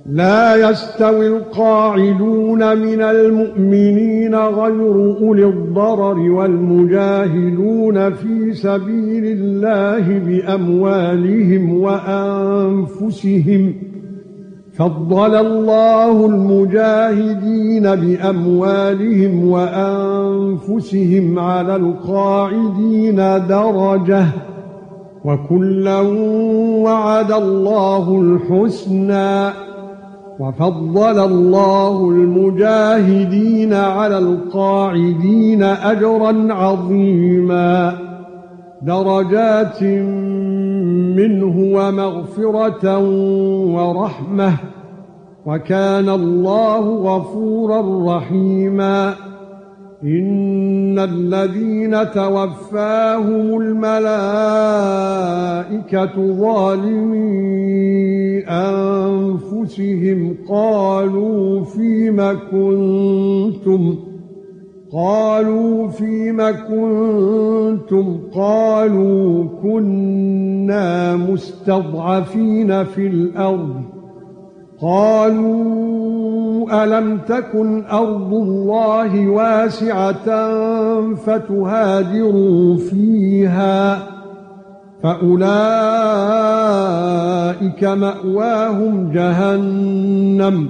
لا يستوي القاعدون من المؤمنين غير أولي الضرر والمجاهدون في سبيل الله بأموالهم وأنفسهم. فضل الله المجاهدين بأموالهم وأنفسهم على القاعدين درجة، وكلا وعد الله الحسنى. وفضل الله المجاهدين على القاعدين أجرا عظيما، درجات منه ومغفرة ورحمة، وكان الله غفورا رحيما. إن الذين توفاهم الملائكة ظالمي أنفسهم قالوا فيم كنتم قالوا كنا مستضعفين في الأرض. قالوا ألم تكن أرض الله واسعة فتهاجروا فيها، فأولئك مأواهم جهنم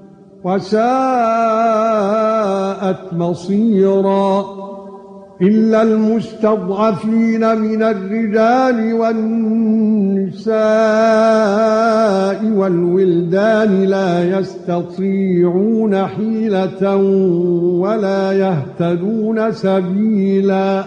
وساءت مصيرا. إلا المستضعفين من الرجال والنساء والولدان لا يستطيعون حيلة ولا يهتدون سبيلا،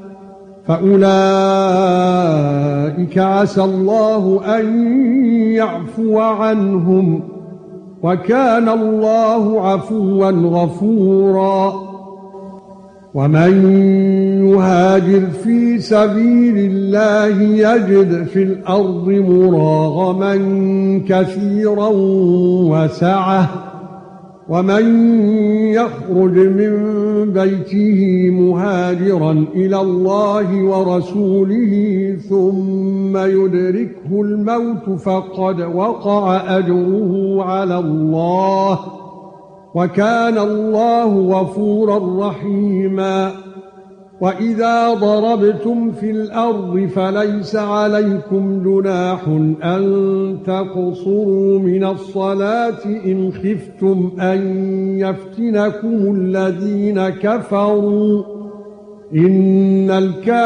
فأولئك عسى الله أن يعفو عنهم، وكان الله عفوا غفورا. ومن يهاجر في سبيل الله يجد في الأرض مراغما كثيرا وسعة، ومن يخرج من بيته مهاجرا إلى الله ورسوله ثم يدركه الموت فقد وقع أجره على الله، وكان الله غفورا رحيما. وإذا ضربتم في الأرض فليس عليكم جناح أن تقصروا من الصلاة إن خفتم أن يفتنكم الذين كفروا، إن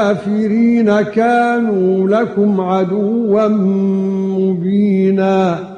الكافرين كانوا لكم عدوا مبينا.